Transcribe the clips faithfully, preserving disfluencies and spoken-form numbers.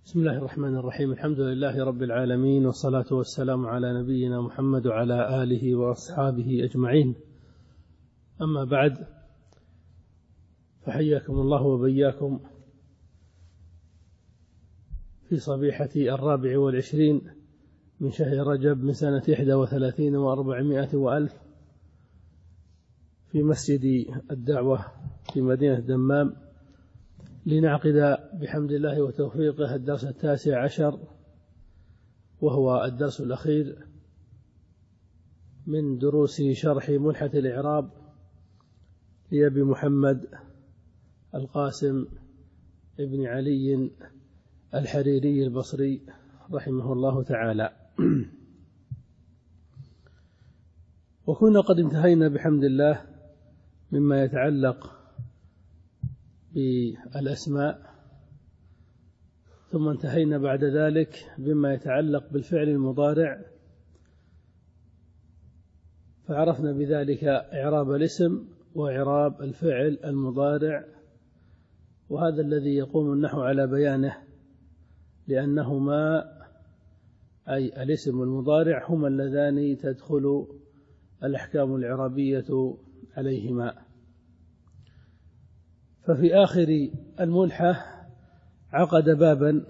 بسم الله الرحمن الرحيم. الحمد لله رب العالمين، والصلاة والسلام على نبينا محمد وعلى آله وأصحابه أجمعين. أما بعد، فحياكم الله وبياكم في صبيحة الرابع والعشرين من شهر رجب من سنة إحدى وثلاثين وأربعمائة وألف في مسجد الدعوة في مدينة دمام، لنعقد بحمد الله وتوفيقه الدرس التاسع عشر، وهو الدرس الأخير من دروس شرح ملحة الإعراب لأبي محمد القاسم ابن علي الحريري البصري رحمه الله تعالى. وكنا قد انتهينا بحمد الله مما يتعلق بالأسماء، ثم انتهينا بعد ذلك بما يتعلق بالفعل المضارع، فعرفنا بذلك إعراب الاسم وإعراب الفعل المضارع، وهذا الذي يقوم النحو على بيانه، لأنهما أي الاسم والمضارع هما اللذان تدخل الأحكام الإعرابية عليهما. ففي آخر الملحة عقد بابا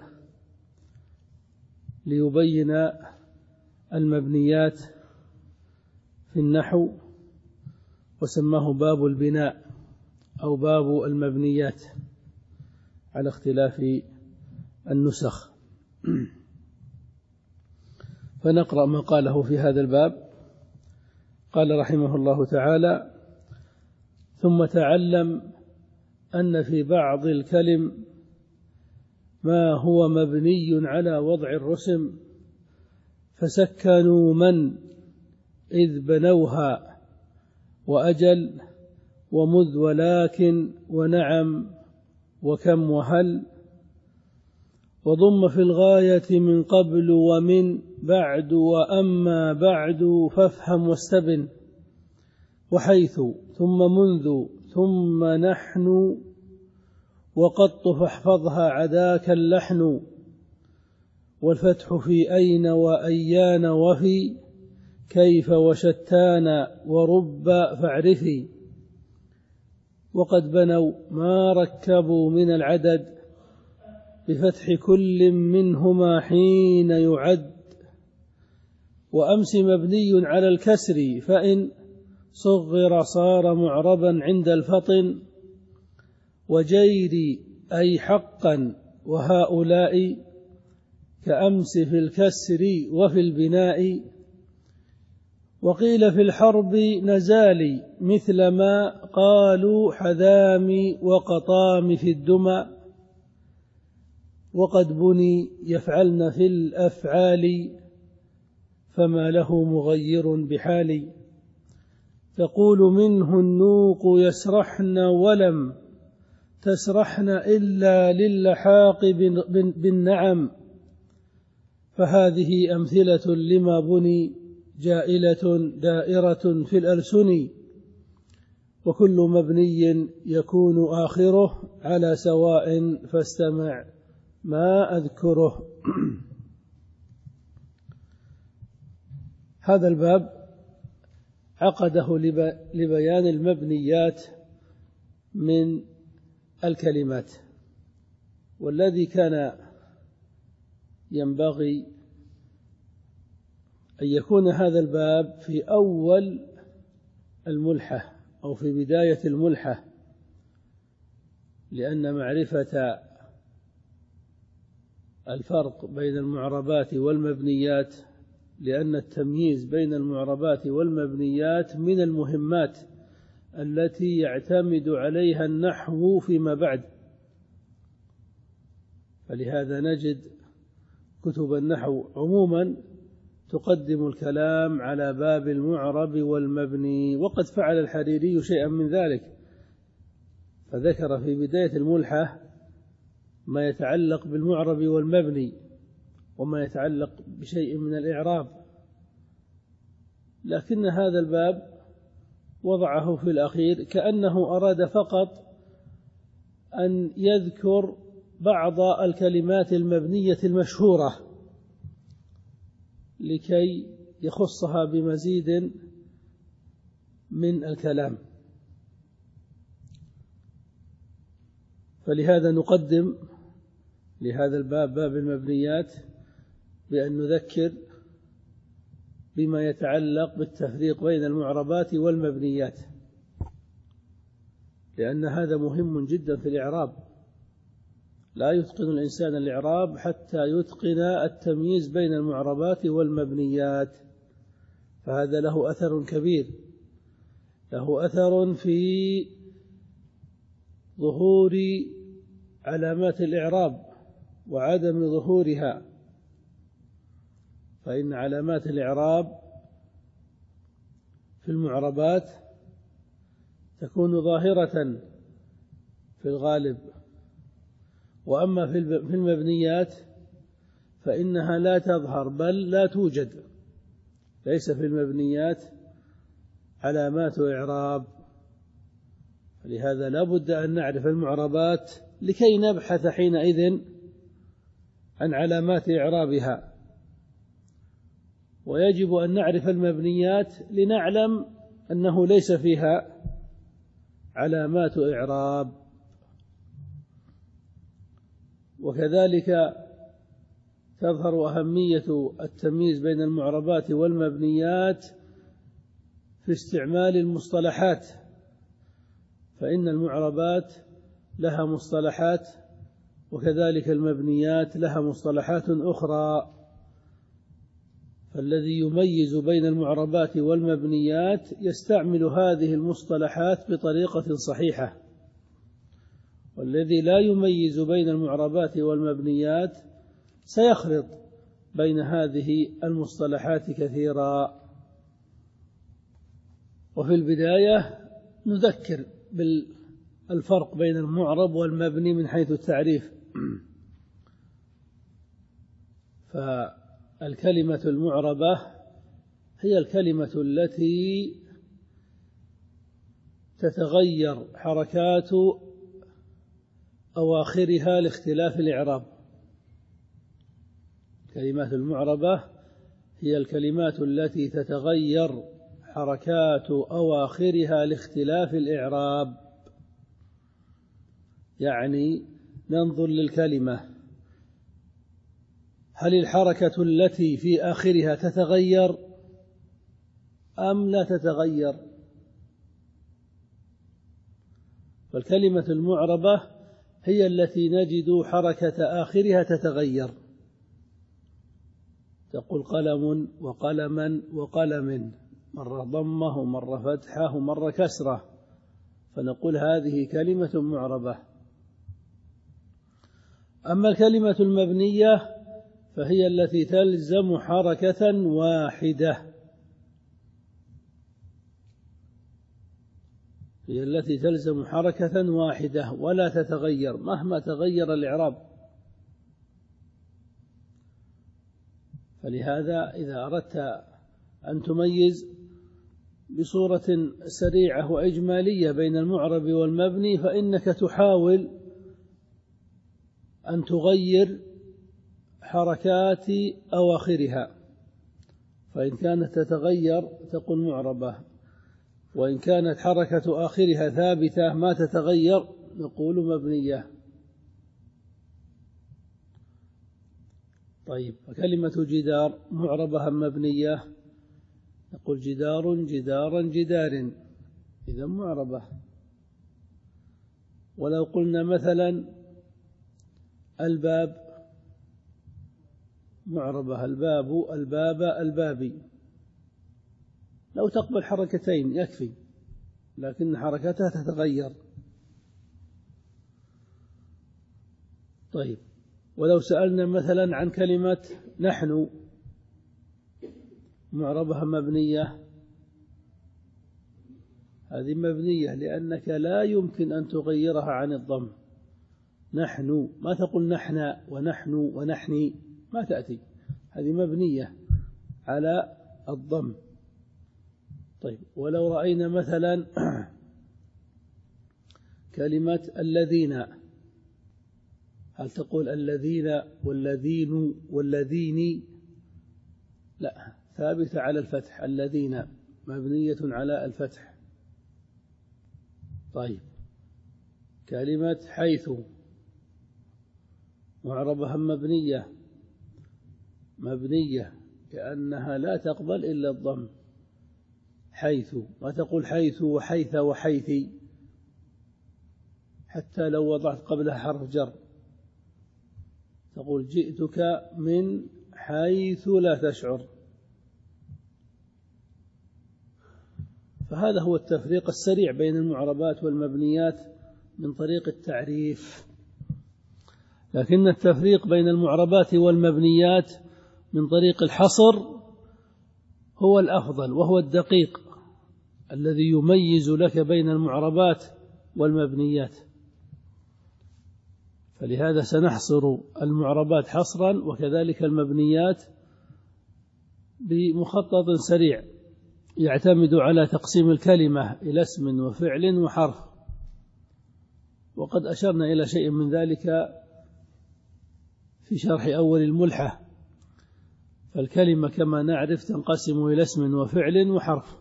ليبين المبنيات في النحو، وسماه باب البناء أو باب المبنيات على اختلاف النسخ. فنقرأ ما قاله في هذا الباب. قال رحمه الله تعالى: ثم تعلم أن في بعض الكلم ما هو مبني على وضع الرسم، فسكنوا من إذ بنوها، وأجل ومذ ولكن ونعم وكم وهل، وضم في الغاية من قبل ومن بعد وأما بعد فافهم واستبن، وحيث ثم منذ ثم نحن وقط فاحفظها عداك اللحن، والفتح في أين وأيان وفي كيف وشتان ورب فاعرفي، وقد بنوا ما ركبوا من العدد بفتح كل منهما حين يعد، وأمس مبني على الكسر فإن صغر صار معربا عند الفطن، وجيري أي حقا وهؤلاء كأمس في الكسر وفي البناء، وقيل في الحرب نزالي مثل ما قالوا حذامي وقطام في الدمى، وقد بني يفعلن في الأفعال فما له مغير بحالي، تقول منه النوق يسرحن ولم تسرحن إلا للحاق بالنعم، فهذه أمثلة لما بني جائلة دائرة في الألسن، وكل مبني يكون آخره على سواء فاستمع ما أذكره. هذا الباب عقده لبيان المبنيات من الكلمات، والذي كان ينبغي أن يكون هذا الباب في أول الملحة أو في بداية الملحة، لأن معرفة الفرق بين المعربات والمبنيات، لأن التمييز بين المعربات والمبنيات من المهمات التي يعتمد عليها النحو فيما بعد، فلهذا نجد كتب النحو عموما تقدم الكلام على باب المعرب والمبني، وقد فعل الحريري شيئا من ذلك، فذكر في بداية الملحة ما يتعلق بالمعرب والمبني وما يتعلق بشيء من الإعراب، لكن هذا الباب وضعه في الأخير كأنه أراد فقط أن يذكر بعض الكلمات المبنية المشهورة لكي يخصها بمزيد من الكلام. فلهذا نقدم لهذا الباب باب المبنيات بأن نذكر بما يتعلق بالتفريق بين المعربات والمبنيات، لأن هذا مهم جدا في الإعراب. لا يتقن الإنسان الإعراب حتى يتقن التمييز بين المعربات والمبنيات، فهذا له أثر كبير، له أثر في ظهور علامات الإعراب وعدم ظهورها. فإن علامات الإعراب في المعربات تكون ظاهرة في الغالب، وأما في المبنيات فإنها لا تظهر بل لا توجد. ليس في المبنيات علامات إعراب، لهذا لا بد أن نعرف المعربات لكي نبحث حينئذ عن علامات إعرابها، ويجب أن نعرف المبنيات لنعلم أنه ليس فيها علامات إعراب. وكذلك تظهر أهمية التمييز بين المعربات والمبنيات في استعمال المصطلحات، فإن المعربات لها مصطلحات وكذلك المبنيات لها مصطلحات أخرى. فالذي يميز بين المعربات والمبنيات يستعمل هذه المصطلحات بطريقة صحيحة، والذي لا يميز بين المعربات والمبنيات سيخلط بين هذه المصطلحات كثيرا. وفي البداية نذكر بالفرق بين المعرب والمبني من حيث التعريف. فالكلمة المعربة هي الكلمة التي تتغير حركات أواخرها لاختلاف الإعراب. الكلمات المعربة هي الكلمات التي تتغير حركات أواخرها لاختلاف الإعراب. يعني ننظر للكلمة، هل الحركة التي في آخرها تتغير أم لا تتغير؟ فالكلمة المعربة هي التي نجد حركة آخرها تتغير. تقول قلم وقلما وقلم، مرة ضمة ومرة فتحة ومرة كسرة، فنقول هذه كلمة معربة. أما الكلمة المبنية فهي التي تلزم حركة واحدة، هي التي تلزم حركة واحدة ولا تتغير مهما تغير الإعراب. فلهذا إذا أردت أن تميز بصورة سريعة وإجمالية بين المعرب والمبني فإنك تحاول أن تغير حركات أواخرها، فإن كانت تتغير تكون معربة، وإن كانت حركة آخرها ثابتة ما تتغير نقول مبنية. طيب، فكلمة جدار معربة أم مبنية؟ نقول جدار جدارا جدار، إذا معربة. ولو قلنا مثلا الباب معربة، الباب الباب البابي، لو تقبل حركتين يكفي، لكن حركتها تتغير. طيب، ولو سألنا مثلا عن كلمة نحن معربة مبنية؟ هذه مبنية، لأنك لا يمكن أن تغيرها عن الضم. نحن، ما تقول نحن ونحن ونحني، ما تأتي، هذه مبنية على الضم. طيب، ولو رأينا مثلا كلمة الذين هل تقول الذين والذين والذين؟ لا، ثابتة على الفتح، الذين مبنية على الفتح. طيب، كلمة حيث معربها مبنية مبنية لأنها لا تقبل إلا الضم. حيث، ما تقول حيث وحيث وحيثي، حتى لو وضعت قبلها حرف جر تقول جئتك من حيث لا تشعر. فهذا هو التفريق السريع بين المعربات والمبنيات من طريق التعريف. لكن التفريق بين المعربات والمبنيات من طريق الحصر هو الأفضل، وهو الدقيق الذي يميز لك بين المعربات والمبنيات. فلهذا سنحصر المعربات حصرا، وكذلك المبنيات بمخطط سريع يعتمد على تقسيم الكلمة إلى اسم وفعل وحرف، وقد أشرنا إلى شيء من ذلك في شرح أول الملحة. فالكلمة كما نعرف تنقسم إلى اسم وفعل وحرف.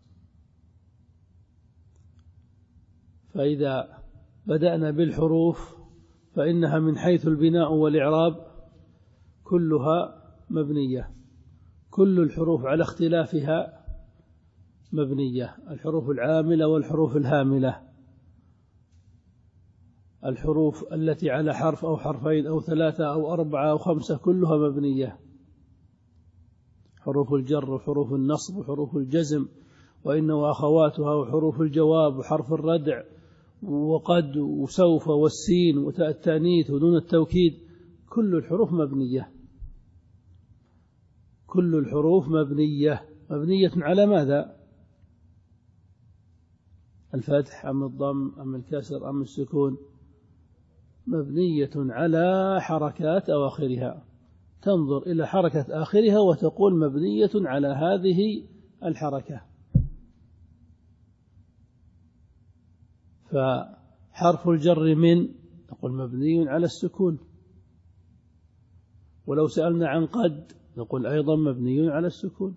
فإذا بدأنا بالحروف فإنها من حيث البناء والإعراب كلها مبنية، كل الحروف على اختلافها مبنية، الحروف العاملة والحروف الهاملة، الحروف التي على حرف أو حرفين أو ثلاثة أو أربعة أو خمسة كلها مبنية، حروف الجر وحروف النصب وحروف الجزم وإن وأخواتها وحروف الجواب وحرف الردع وقد وسوف والسين وتاء التأنيث ونون التوكيد، كل الحروف مبنية، كل الحروف مبنية. مبنية على ماذا؟ الفتح أم الضم أم الكسر أم السكون؟ مبنية على حركات أواخرها، تنظر إلى حركة آخرها وتقول مبنية على هذه الحركة. فحرف الجر من نقول مبني على السكون، ولو سألنا عن قد نقول أيضا مبني على السكون،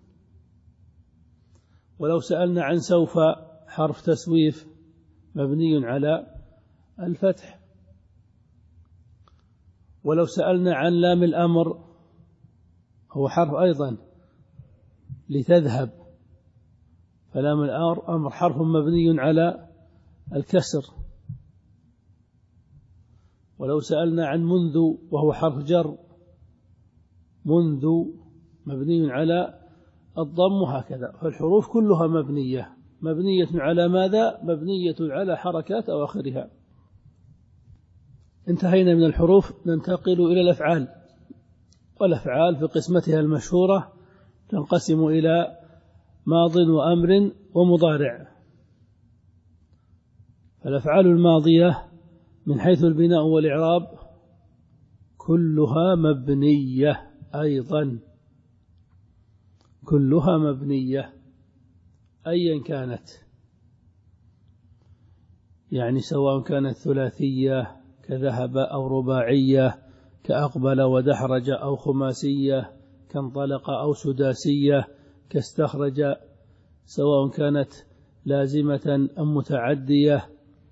ولو سألنا عن سوف حرف تسويف مبني على الفتح، ولو سألنا عن لام الأمر هو حرف أيضا لتذهب، فلام الأمر حرف مبني على الكسر، ولو سألنا عن منذ وهو حرف جر منذ مبني على الضم، وهكذا. فالحروف كلها مبنية، مبنية على ماذا؟ مبنية على حركات أواخرها. انتهينا من الحروف، ننتقل إلى الأفعال. والأفعال في قسمتها المشهورة تنقسم إلى ماض وأمر ومضارع. فالأفعال الماضية من حيث البناء والإعراب كلها مبنية أيضا، كلها مبنية أيا كانت، يعني سواء كانت ثلاثية كذهب أو رباعية كأقبل ودحرج أو خماسية كانطلق أو سداسية كاستخرج، سواء كانت لازمة أم متعدية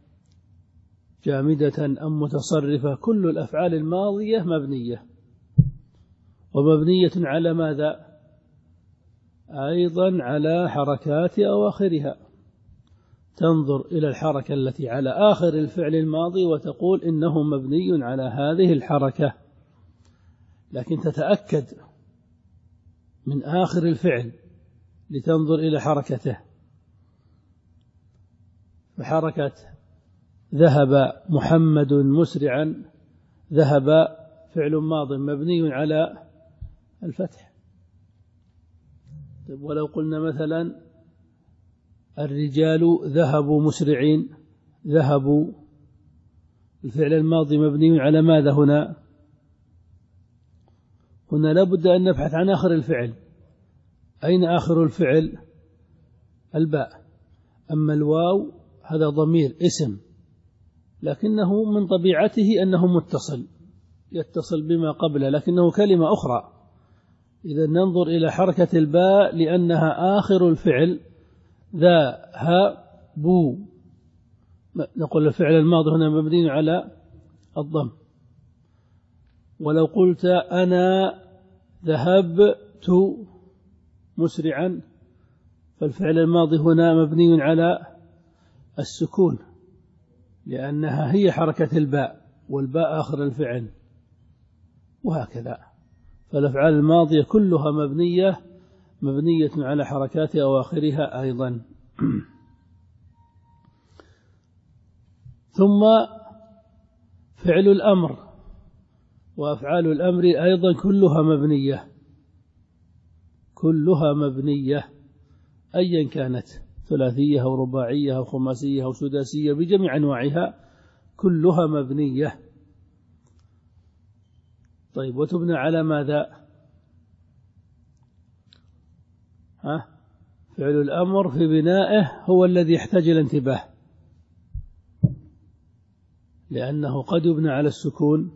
جامدة أم متصرفة، كل الأفعال الماضية مبنية، ومبنية على ماذا؟ أيضا على حركات أواخرها، تنظر إلى الحركة التي على آخر الفعل الماضي وتقول إنه مبني على هذه الحركة، لكن تتأكد من آخر الفعل لتنظر إلى حركته. فحركة ذهب محمد مسرعا، ذهب فعل ماض مبني على الفتح. ولو قلنا مثلا الرجال ذهبوا مسرعين، ذهبوا الفعل الماضي مبني على ماذا هنا؟ هنا لابد أن نبحث عن آخر الفعل. أين آخر الفعل؟ الباء. أما الواو هذا ضمير اسم، لكنه من طبيعته أنه متصل، يتصل بما قبله لكنه كلمة أخرى. إذا ننظر إلى حركة الباء لأنها آخر الفعل، ذهب، نقول الفعل الماضي هنا مبني على الضم. ولو قلت أنا ذهبت مسرعا فالفعل الماضي هنا مبني على السكون لأنها هي حركة الباء، والباء آخر الفعل، وهكذا. فالأفعال الماضية كلها مبنية مبنية على حركات أواخرها أيضا. ثم فعل الأمر وأفعال الأمر أيضا كلها مبنية كلها مبنية أيا كانت، ثلاثية أو رباعية أو خماسية أو سداسية بجميع أنواعها كلها مبنية. طيب، وتبنى على ماذا؟ ها؟ فعل الأمر في بنائه هو الذي يحتاج إلى انتباه، لأنه قد يبنى على السكون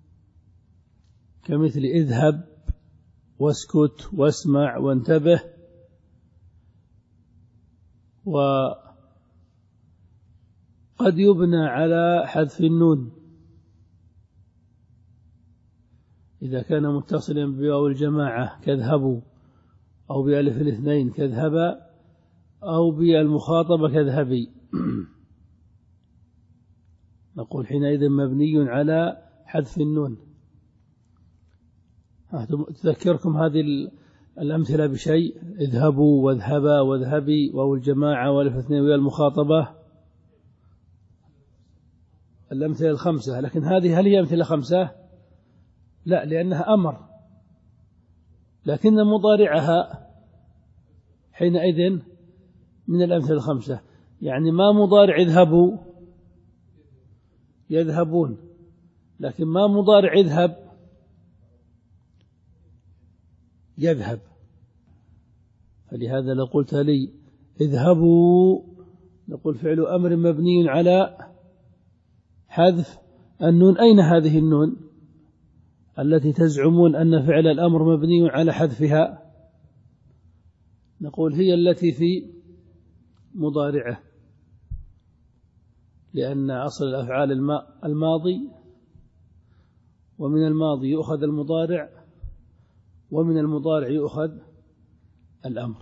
كمثل اذهب واسكت واسمع وانتبه، وقد يبنى على حذف النون إذا كان متصلا بواو الجماعة كاذهبوا، أو بألف الاثنين كاذهبا، أو بالمخاطبة كاذهبي. نقول حينئذ مبني على حذف النون. تذكركم هذه الأمثلة بشيء؟ اذهبوا واذهبا واذهبي، واو الجماعة والألف الاثنين والمخاطبة، الأمثلة الخمسة. لكن هذه هل هي أمثلة خمسة؟ لا، لأنها أمر، لكن مضارعها حينئذ من الأمثلة الخمسة. يعني ما مضارع اذهبوا؟ يذهبون. لكن ما مضارع اذهب؟ يذهب. فلهذا لو قلت لي اذهبوا نقول فعل أمر مبني على حذف النون. أين هذه النون التي تزعمون أن فعل الأمر مبني على حذفها؟ نقول هي التي في مضارعه، لأن أصل الأفعال الماضي، ومن الماضي يؤخذ المضارع، ومن المضارع يؤخذ الأمر.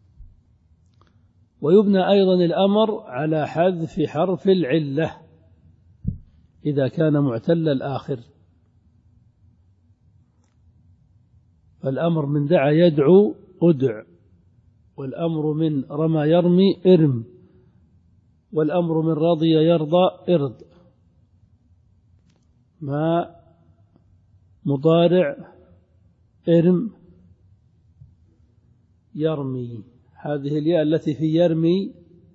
ويبنى أيضا الأمر على حذف حرف العلة إذا كان معتل الآخر. فالأمر من دعا يدعو أدع، والأمر من رمى يرمي ارم، والأمر من رضي يرضى ارض. ما مضارع ارم يرمي، هذه الياء التي في يرمي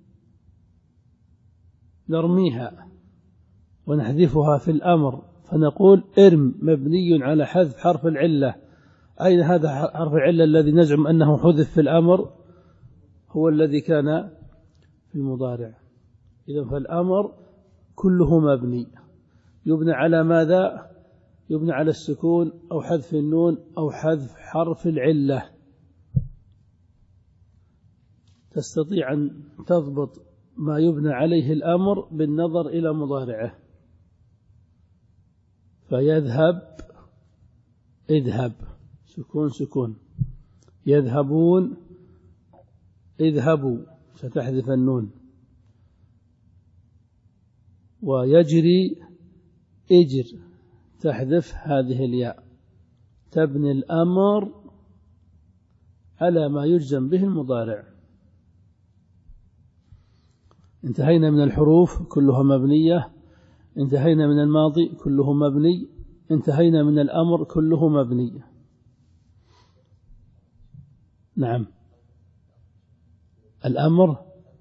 نرميها ونحذفها في الأمر، فنقول ارم مبني على حذف حرف العلة. أين هذا حرف العلة الذي نزعم أنه حذف في الأمر؟ هو الذي كان في المضارع. إذن فالأمر كله مبني، يبنى على ماذا؟ يبنى على السكون أو حذف النون أو حذف حرف العلة. تستطيع أن تضبط ما يبنى عليه الأمر بالنظر إلى مضارعه. فيذهب اذهب سكون سكون، يذهبون اذهبوا ستحذف النون، ويجري اجر تحذف هذه الياء. تبني الأمر على ما يجزم به المضارع. انتهينا من الحروف كلها مبنية، انتهينا من الماضي كله مبني، انتهينا من الأمر كله مبني. نعم، الأمر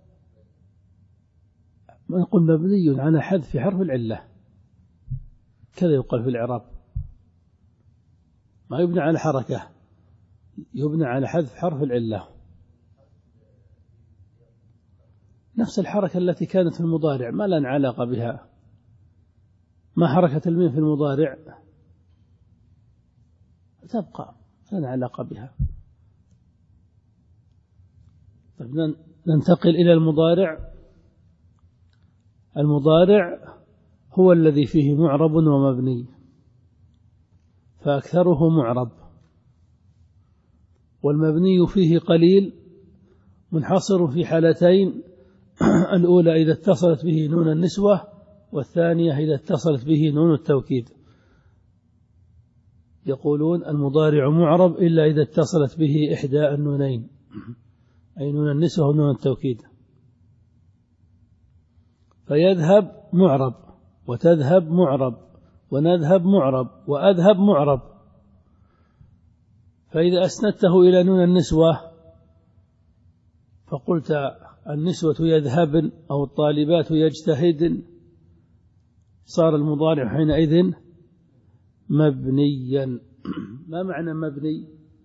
نقول مبني على حذف حرف العلة، كذا يقال في الإعراب. ما يبنى على حركة، يبنى على حذف حرف العلة، نفس الحركة التي كانت في المضارع ما لنا علاقة بها. ما حركة الميم في المضارع؟ تبقى لا علاقة بها. ننتقل إلى المضارع. المضارع هو الذي فيه معرب ومبني، فأكثره معرب، والمبني فيه قليل منحصر في حالتين: الأولى إذا اتصلت به نون النسوة، والثانية إذا اتصلت به نون التوكيد. يقولون المضارع معرب إلا إذا اتصلت به إحدى النونين، أي نون النسوة ونون التوكيد. فيذهب معرب، وتذهب معرب، ونذهب معرب، وأذهب معرب. فإذا أسندته إلى نون النسوة فقلت النسوة يذهبن أو الطالبات يجتهدن، صار المضارع حينئذ مبنيا. ما معنى مبني؟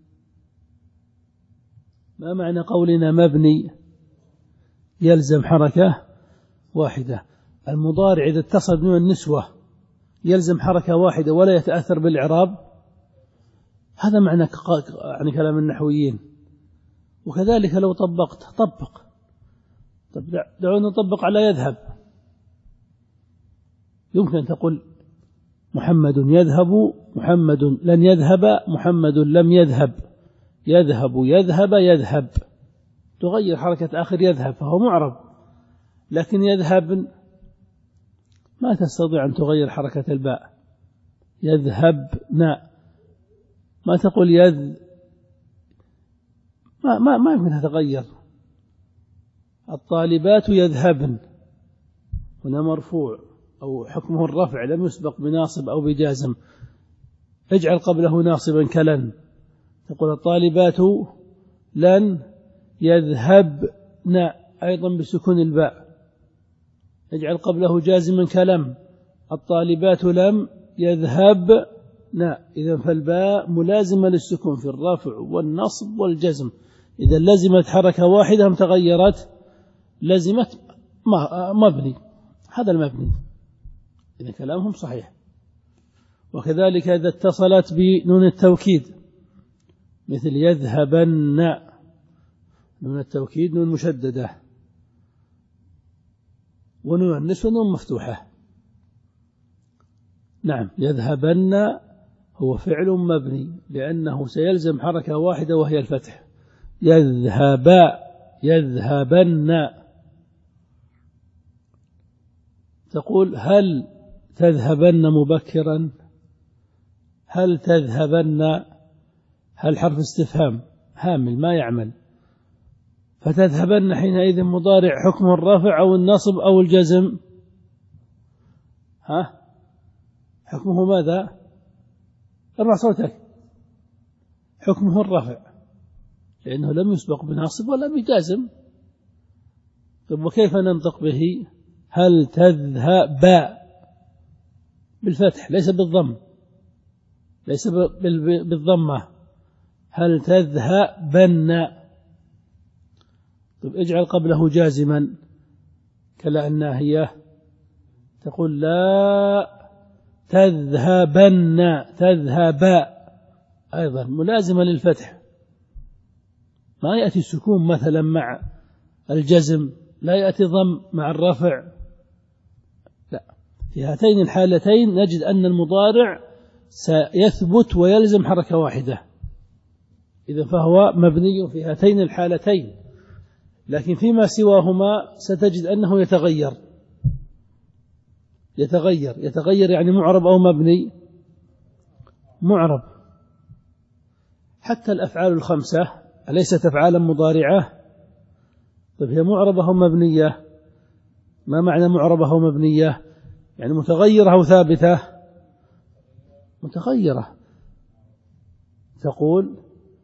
ما معنى قولنا مبني؟ يلزم حركة واحدة. المضارع إذا اتصل بنون النسوة يلزم حركة واحدة ولا يتأثر بالإعراب، هذا معنى يعني كلام النحويين. وكذلك لو طبقت طبق، طب دعونا نطبق على يذهب. يمكن أن تقول محمد يذهب، محمد لن يذهب، محمد لم يذهب، يذهب يذهب يذهب، تغير حركة آخر يذهب فهو معرب. لكن يذهب ما تستطيع أن تغير حركة الباء، يذهبنا، ما تقول يذ ما ما ما يمكن تتغير. الطالبات يذهبن هنا مرفوع أو حكمه الرفع لم يسبق بناصب أو بجازم، اجعل قبله ناصبا كلن، تقول الطالبات لن يذهبن أيضا بسكون الباء، اجعل قبله جازما كلم، الطالبات لم يذهبن. إذا فالباء ملازمة للسكون في الرفع والنصب والجزم. إذا لزمت حركة واحدة تغيرت لزمت مبني، هذا المبني. إذا كلامهم صحيح. وكذلك إذا اتصلت بنون التوكيد مثل يذهبن، نون التوكيد نون مشددة، ونون النسوة نون مفتوحة. نعم، يذهبن هو فعل مبني لأنه سيلزم حركة واحدة وهي الفتح. يذهبا يذهبن. تقول هل تذهبن مبكرا، هل تذهبن، هل حرف استفهام هامل ما يعمل، فتذهبن حينئذ مضارع حكمه الرفع أو النصب أو الجزم. ها حكمه ماذا؟ ارفع صوتك. حكمه الرفع لأنه لم يسبق بناصب ولا بجازم. طيب وكيف ننطق به؟ هل تذهب بالفتح ليس بالضم، ليس بالضمة. هل تذهبن. طيب اجعل قبله جازما كلا الناهية، تقول لا تذهبن، تذهب أيضا ملازمة للفتح، ما يأتي السكون مثلا مع الجزم، لا يأتي ضم مع الرفع، لا. في هاتين الحالتين نجد أن المضارع سيثبت ويلزم حركة واحدة، إذا فهو مبني في هاتين الحالتين. لكن فيما سواهما ستجد أنه يتغير يتغير يتغير يعني معرب أو مبني، معرب. حتى الأفعال الخمسة أليست أفعالا مضارعة؟ طيب هي معربة أو مبنية؟ ما معنى معربة أو مبنية؟ يعني متغيرة أو ثابتة؟ متغيرة. تقول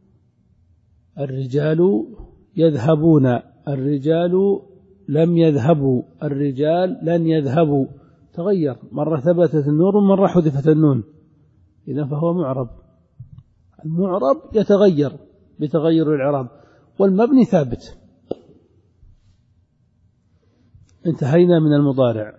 الرجال يذهبون، الرجال لم يذهبوا، الرجال لن يذهبوا، تغير، مرة ثبتت النون ومرة حذفت النون، إذا فهو معرب. المعرب يتغير بتغير الإعراب، والمبني ثابت. انتهينا من المضارع،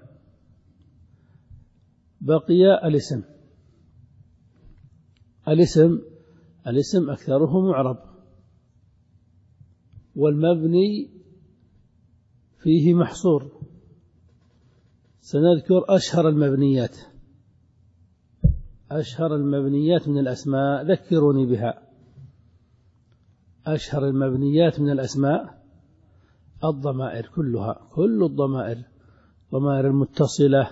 بقي الاسم. الاسم الاسم أكثره معرب، والمبني فيه محصور. سنذكر أشهر المبنيات أشهر المبنيات من الأسماء، ذكروني بها. أشهر المبنيات من الأسماء الضمائر كلها، كل الضمائر، ضمائر المتصلة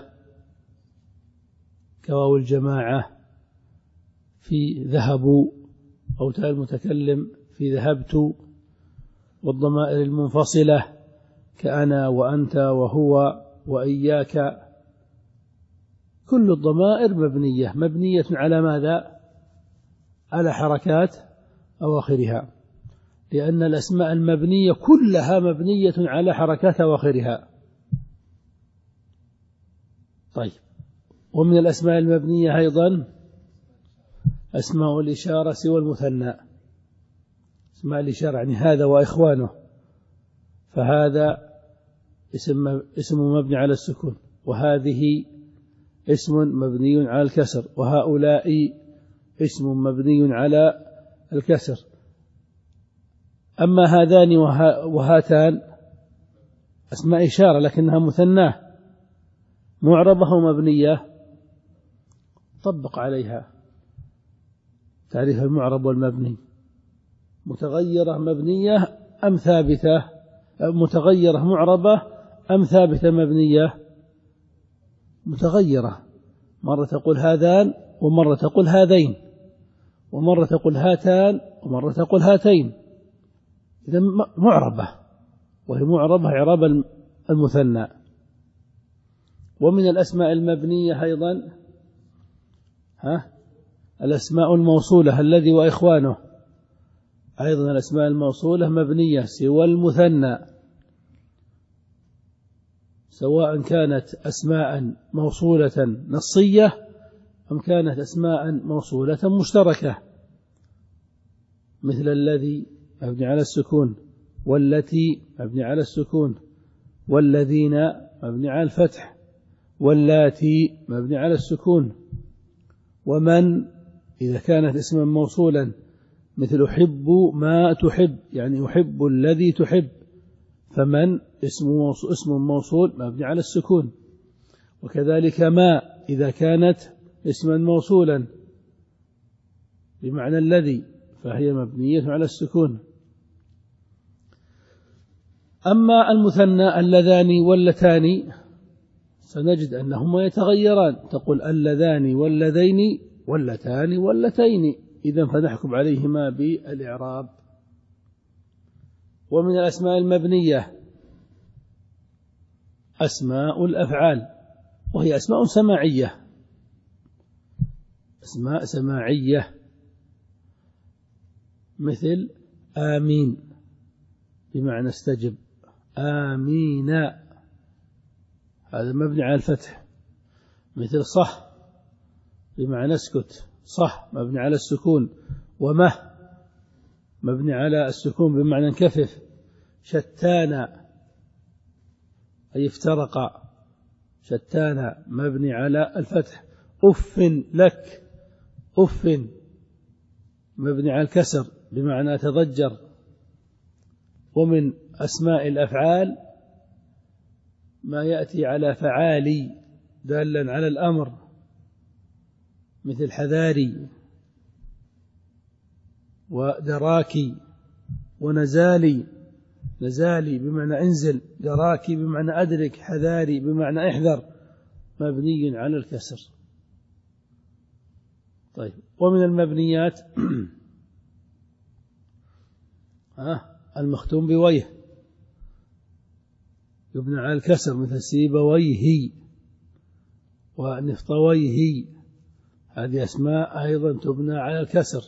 كواو الجماعة في ذهبوا، أو تاء المتكلم في ذهبت، والضمائر المنفصلة كأنا وأنت وهو وإياك. كل الضمائر مبنية مبنية على ماذا؟ على حركات أواخرها، لأن الأسماء المبنية كلها مبنية على حركات أواخرها. طيب، ومن الأسماء المبنية أيضا أسماء الإشارة سوى المثنى. اسماء الإشارة يعني هذا وإخوانه، فهذا اسم اسم مبني على السكون، وهذه اسم مبني على الكسر، وهؤلاء اسم مبني على الكسر. أما هذان وهاتان أسماء إشارة لكنها مثناه معربة ومبنية، طبق عليها تعريف المعرب والمبني. متغيرة مبنية أم ثابتة؟ متغيرة معربة أم ثابتة مبنية؟ متغيرة، مرة تقول هذان ومرة تقول هذين ومرة تقول هاتان ومرة تقول هاتين، إذا معربة، وهي معربة إعراب المثنى. ومن الأسماء المبنية أيضا ها الأسماء الموصولة الذي وإخوانه، أيضا الأسماء الموصولة مبنية سوى المثنى، سواء كانت أسماء موصولة نصية أم كانت أسماء موصولة مشتركة، مثل الذي مبني على السكون، والتي مبني على السكون، والذين مبني على الفتح، واللاتي مبني على السكون. ومن إذا كانت اسما موصولا مثل أحب ما تحب، يعني أحب الذي تحب، فمن اسم موصول, اسم موصول مبني على السكون. وكذلك ما إذا كانت اسما موصولا بمعنى الذي، فهي مبنية على السكون. أما المثنى اللذان واللتان سنجد أنهما يتغيران، تقول اللذان واللذين واللتان واللتين، إذن فنحكم عليهما بالإعراب. ومن الأسماء المبنية أسماء الأفعال، وهي أسماء سماعية، أسماء سماعية مثل آمين بمعنى استجب، آمين هذا مبني على الفتح. مثل صح بمعنى اسكت، صح مبني على السكون. ومه مبني على السكون بمعنى انكفف. شتانا أي افترق، شتانا مبني على الفتح. أف لك، أف مبني على الكسر بمعنى تضجر. ومن أسماء الأفعال ما يأتي على فعالي دالا على الأمر، مثل حذاري ودراكي ونزالي، نزالي بمعنى انزل، دراكي بمعنى أدرك، حذاري بمعنى احذر، مبني على الكسر. طيب، ومن المبنيات المختوم بويه يبنى على الكسر، مثل سيبويه ونفطويه، هذه أسماء أيضا تبنى على الكسر.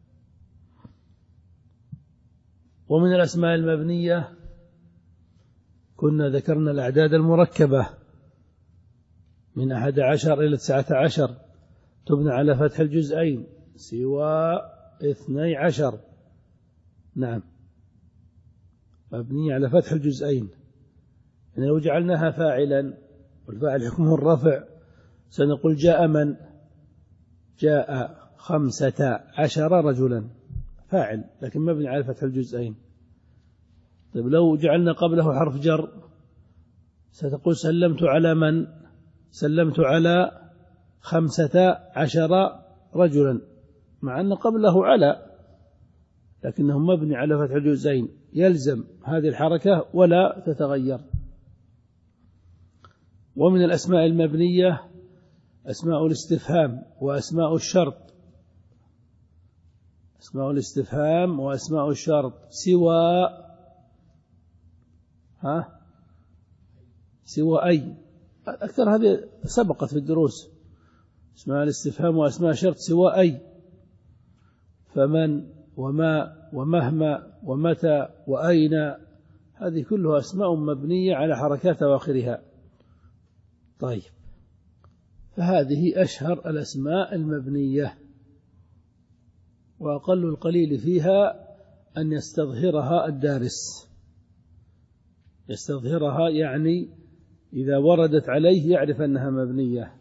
ومن الأسماء المبنية كنا ذكرنا الأعداد المركبة من أحد عشر إلى تسعة عشر، تبنى على فتح الجزئين سوى اثني عشر، نعم مبنية على فتح الجزئين. يعني لو جعلناها فاعلا والفاعل حكمه الرفع سنقول جاء من، جاء خمسة عشر رجلا، فاعل لكن مبني على فتح الجزئين. طيب لو جعلنا قبله حرف جر ستقول سلمت على من؟ سلمت على خمسة عشر رجلا، مع أن قبله على، لكنه مبني على فتح الجزئين، يلزم هذه الحركة ولا تتغير. ومن الأسماء المبنية أسماء الاستفهام وأسماء الشرط. أسماء الاستفهام وأسماء الشرط سوى ها سوى أي، أكثر هذه سبقت في الدروس. أسماء الاستفهام وأسماء الشرط سوى أي، فمن وما ومهما ومتى وأين، هذه كلها أسماء مبنية على حركات أواخرها. طيب، فهذه أشهر الأسماء المبنية، وأقل القليل فيها أن يستظهرها الدارس. يستظهرها يعني إذا وردت عليه يعرف أنها مبنية،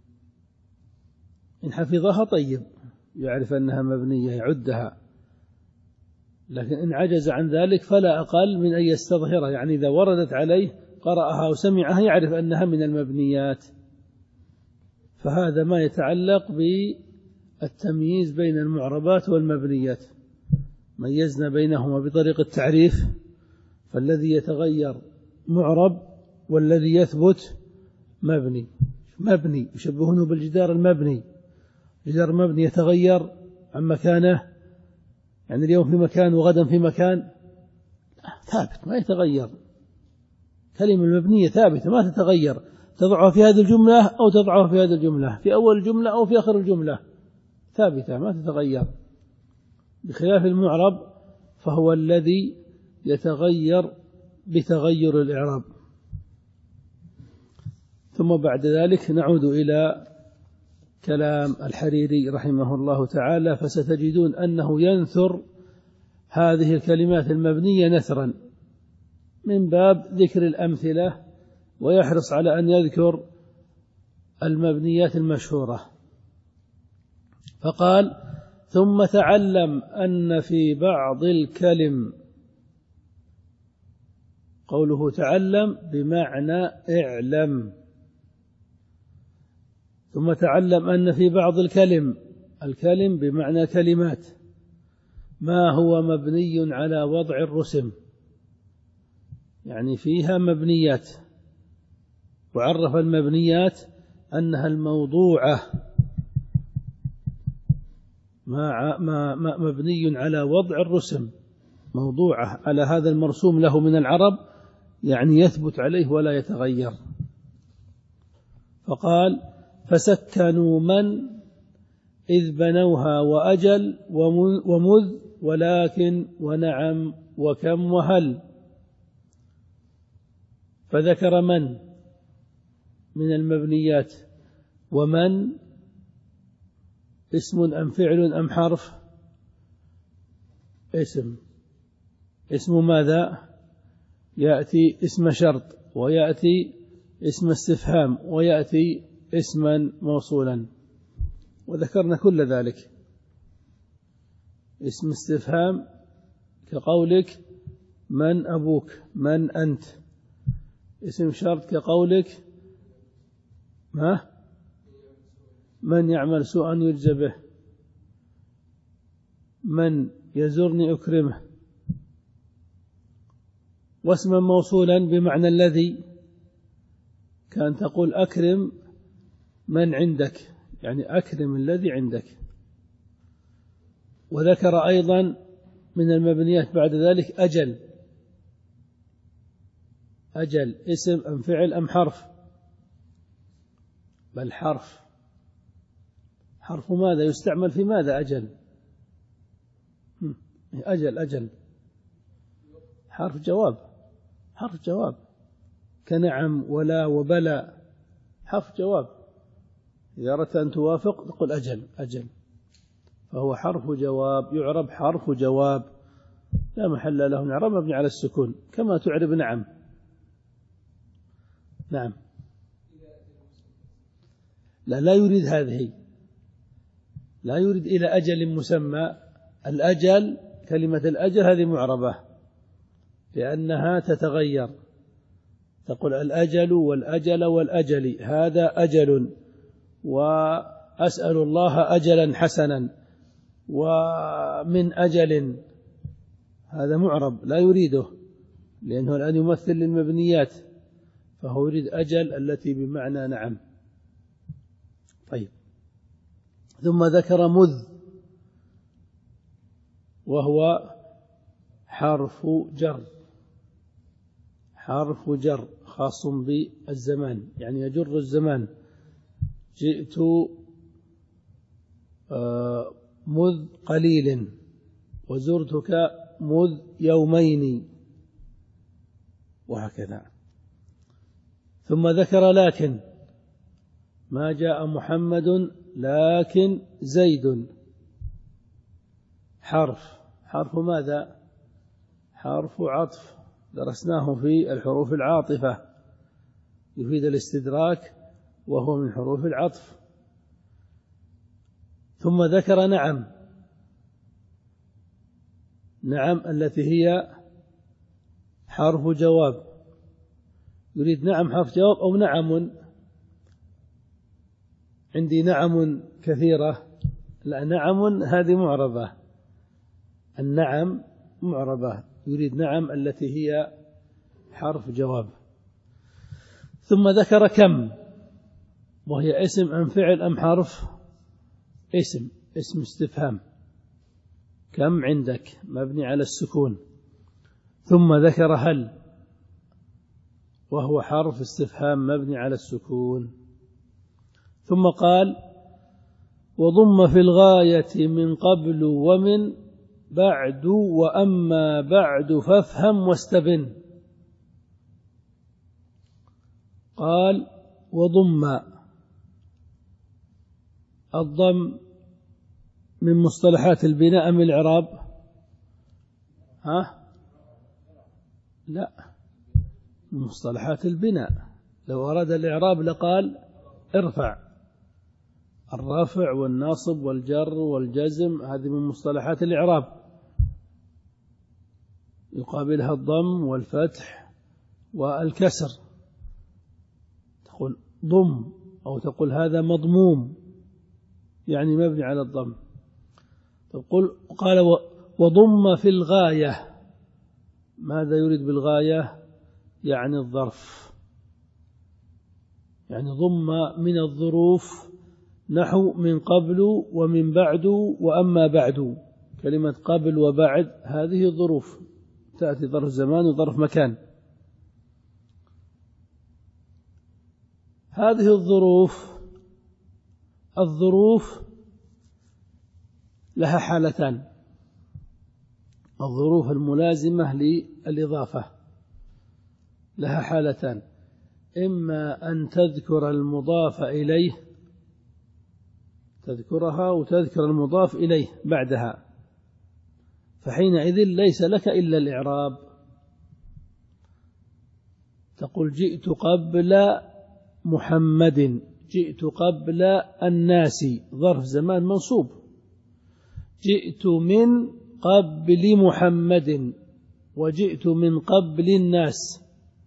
إن حفظها طيب يعرف أنها مبنية يعدها، لكن إن عجز عن ذلك فلا أقل من أن يستظهرها، يعني إذا وردت عليه قرأها وسمعها يعرف أنها من المبنيات. فهذا ما يتعلق بالتمييز بين المعربات والمبنيات. ميزنا بينهما بطريق التعريف، فالذي يتغير معرب والذي يثبت مبني. مبني يشبهونه بالجدار المبني، الجدار المبني يتغير عن مكانه، يعني اليوم في مكان وغدا في مكان، ثابت ما يتغير. كلمة المبنية ثابتة ما تتغير، تضعها في هذه الجملة أو تضعها في هذه الجملة، في أول الجملة أو في آخر الجملة، ثابتة ما تتغير. بخلاف المعرب فهو الذي يتغير بتغير الإعراب. ثم بعد ذلك نعود إلى كلام الحريري رحمه الله تعالى، فستجدون أنه ينثر هذه الكلمات المبنية نثرا من باب ذكر الأمثلة، ويحرص على أن يذكر المبنيات المشهورة. فقال: ثم تعلم أن في بعض الكلم، قوله تعلم بمعنى اعلم. ثم تعلم أن في بعض الكلم، الكلم بمعنى كلمات، ما هو مبني على وضع الرسم، يعني فيها مبنيات. وعرف المبنيات أنها الموضوعة، ما ما مبني على وضع الرسم، موضوعة على هذا المرسوم له من العرب، يعني يثبت عليه ولا يتغير. فقال: فسكنوا من إذ بنوها وأجل ومذ ولكن ونعم وكم وهل. فذكر من من المبنيات، ومن اسم أم فعل أم حرف؟ اسم. اسم ماذا؟ يأتي اسم شرط، ويأتي اسم استفهام، ويأتي اسما موصولا، وذكرنا كل ذلك. اسم استفهام كقولك من أبوك، من أنت. اسم شرط كقولك ما من يعمل سوءا يجزى به، من يزورني أكرمه. واسما موصولا بمعنى الذي، كان تقول أكرم من عندك، يعني أكرم الذي عندك. وذكر أيضا من المبنيات بعد ذلك أجل. أجل اسم أم فعل أم حرف؟ بل حرف. حرف ماذا؟ يستعمل في ماذا أجل؟ أجل أجل حرف جواب، حرف جواب كنعم ولا وبلا، حرف جواب. إذا أردت أن توافق تقول أجل أجل، فهو حرف جواب، يعرب حرف جواب لا محل له من إعراب، مبني على السكون، كما تعرب نعم. نعم، لا لا يريد هذه، لا يريد إلى أجل مسمى. الأجل، كلمة الأجل هذه معربة لأنها تتغير، تقول الأجل والأجل والأجل، هذا أجل، وأسأل الله أجلا حسنا، ومن أجل، هذا معرب لا يريده لأنه الآن يمثل للمبنيات، فهو يريد أجل التي بمعنى نعم. طيب، ثم ذكر مذ وهو حرف جر، حرف جر خاص بالزمان، يعني يجر الزمان. جئت مذ قليل وزرتك مذ يومين، وهكذا. ثم ذكر لكن، ما جاء محمد لكن زيد. حرف، حرف ماذا؟ حرف عطف، درسناه في الحروف العاطفة، يفيد الاستدراك وهو من حروف العطف. ثم ذكر نعم، نعم التي هي حرف جواب. يريد نعم حرف جواب أو نعم؟ عندي نعم كثيرة، لا، نعم هذه معربة، النعم معربة، يريد نعم التي هي حرف جواب. ثم ذكر كم، وهي اسم أم فعل أم حرف؟ اسم، اسم استفهام. كم عندك مبني على السكون. ثم ذكر هل، وهو حرف استفهام مبني على السكون. ثم قال وضم في الغاية من قبل ومن بعد وأما بعد فافهم واستبن. قال وضم، الضم من مصطلحات البناء أم الإعراب؟ ها؟ لا، من مصطلحات البناء. لو أراد الإعراب لقال ارفع. الرافع والناصب والجر والجزم هذه من مصطلحات الإعراب، يقابلها الضم والفتح والكسر. تقول ضم أو تقول هذا مضموم، يعني مبني على الضم. تقول قال وضم في الغاية، ماذا يريد بالغاية؟ يعني الظرف، يعني ضم من الظروف، نحو من قبل ومن بعد وأما بعد. كلمة قبل وبعد هذه الظروف، تأتي ظرف زمان وظرف مكان. هذه الظروف، الظروف لها حالتان، الظروف الملازمة للإضافة لها حالتان، إما أن تذكر المضاف إليه، تذكرها وتذكر المضاف إليه بعدها، فحينئذ ليس لك إلا الإعراب. تقول جئت قبل محمد، جئت قبل الناس، ظرف زمان منصوب. جئت من قبل محمد وجئت من قبل الناس،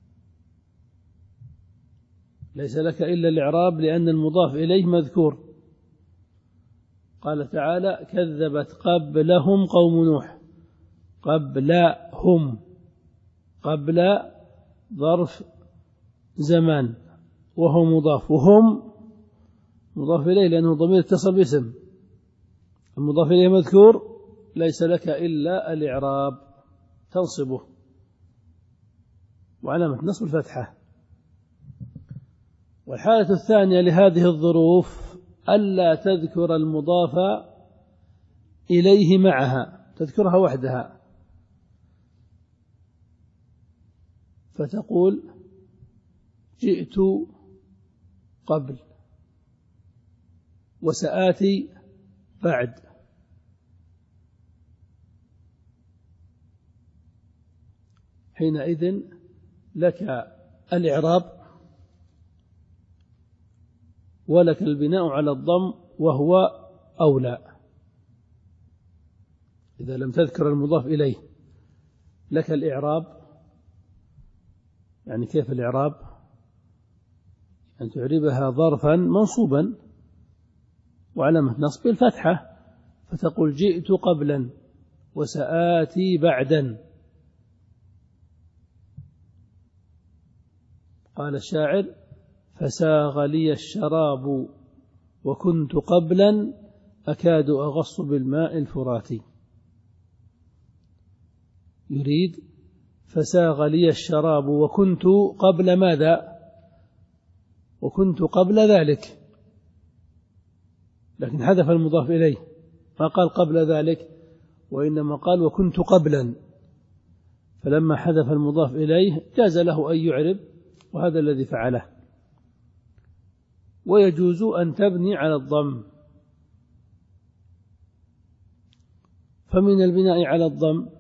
ليس لك إلا الإعراب لأن المضاف إليه مذكور. قال تعالى كذبت قبلهم قوم نوح، قبلهم، قبل ظرف زمان وهو مضاف، وهم مضاف إليه لأنه ضمير اتصل باسم، المضاف إليه مذكور، ليس لك إلا الإعراب، تنصبه وعلامة نصب الفتحة. والحالة الثانية لهذه الظروف ألا تذكر المضاف إليه معها، تذكرها وحدها، فتقول جئت قبل وسآتي بعد. حينئذ لك الإعراب ولك البناء على الضم، وهو أو لا. إذا لم تذكر المضاف إليه لك الإعراب، يعني كيف الإعراب؟ أن تعربها ظرفا منصوبا وعلامة نصبه الفتحة، فتقول جئت قبلا وسآتي بعدا. قال الشاعر: فساغ لي الشراب وكنت قبلا أكاد أغص بالماء الفراتي. يريد فساغ لي الشراب وكنت قبل ماذا؟ وكنت قبل ذلك، لكن حذف المضاف إليه، ما قال قبل ذلك، وإنما قال وكنت قبلا. فلما حذف المضاف إليه جاز له أن يعرب، وهذا الذي فعله. ويجوز أن تبني على الضم. فمن البناء على الضم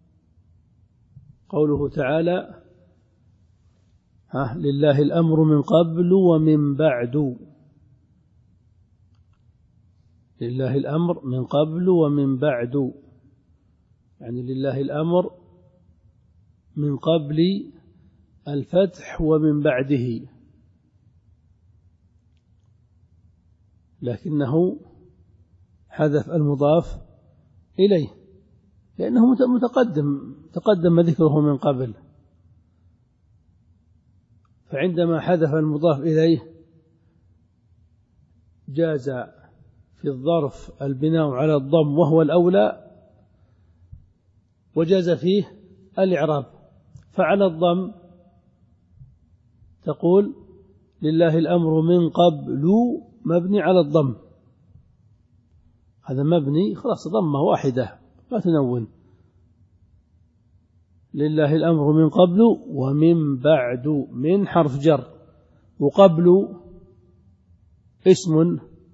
قوله تعالى: ها لله الأمر من قبل ومن بعد. لله الأمر من قبل ومن بعد، يعني لله الأمر من قبل الفتح ومن بعده، لكنه حذف المضاف إليه لأنه متقدم تقدم ذكره من قبل. فعندما حذف المضاف إليه جاز في الظرف البناء على الضم وهو الأولى، وجاز فيه الإعراب. فعلى الضم تقول لله الأمر من قبل مبني على الضم، هذا مبني خلاص ضمة واحدة ما تنون. لله الأمر من قبل ومن بعد، من حرف جر، وقبل اسم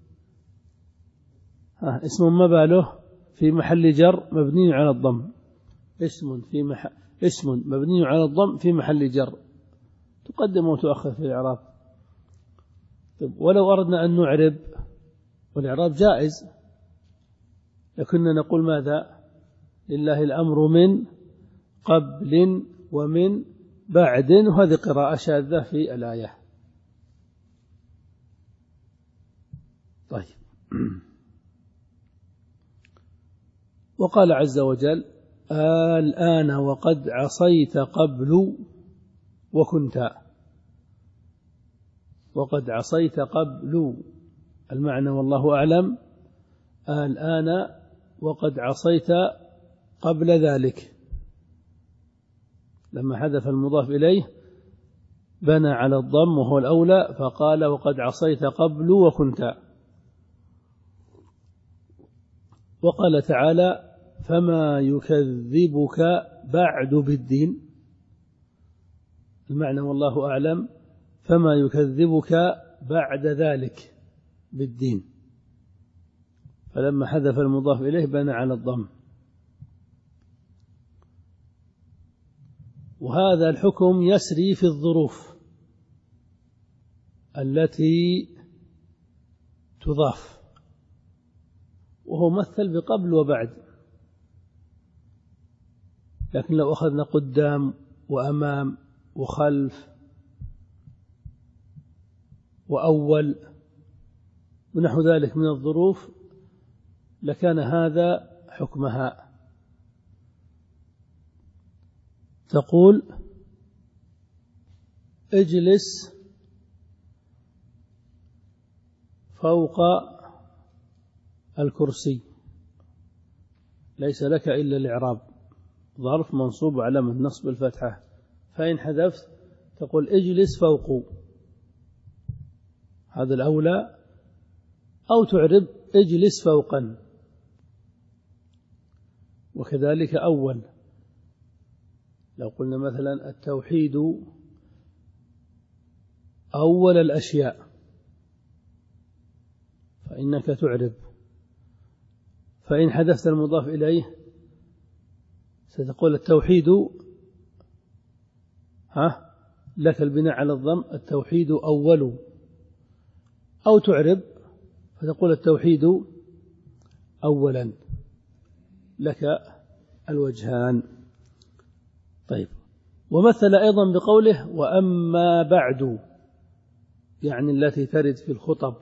ها اسم مباله في محل جر مبني على الضم، اسم في محل اسم مبني على الضم في محل جر، تقدم وتؤخر في الإعراب. طيب ولو أردنا أن نعرب والإعراب جائز، لكننا نقول ماذا؟ لله الأمر من قبل ومن بعد، وهذه قراءة شاذة في الآية. طيب وقال عز وجل: الآن وقد عصيت قبل وكنت. وقد عصيت قبل المعنى والله أعلم الآن وقد عصيت قبل ذلك. لما حذف المضاف إليه بنى على الضم وهو الأولى، فقال وقد عصيت قبل وكنت. وقال تعالى: فما يكذبك بعد بالدين. المعنى والله أعلم فما يكذبك بعد ذلك بالدين. فلما حذف المضاف إليه بنى على الضم. وهذا الحكم يسري في الظروف التي تضاف، وهو مثل بقبل وبعد. لكن لو أخذنا قدام وأمام وخلف وأول ونحو ذلك من الظروف لكان هذا حكمها. تقول: اجلس فوق الكرسي، ليس لك إلا الإعراب، ظرف منصوب علامة النصب الفتحة. فإن حذفت تقول اجلس فوق، هذا الأولى، أو تعرب اجلس فوقا. وكذلك أول، لو قلنا مثلا التوحيد أول الأشياء فإنك تعرب. فإن حذفت المضاف إليه ستقول التوحيد ها لك البناء على الضم، التوحيد أول، أو تعرب فتقول التوحيد أولا لك الوجهان. طيب، ومثل أيضا بقوله وأما بعد، يعني التي ترد في الخطب.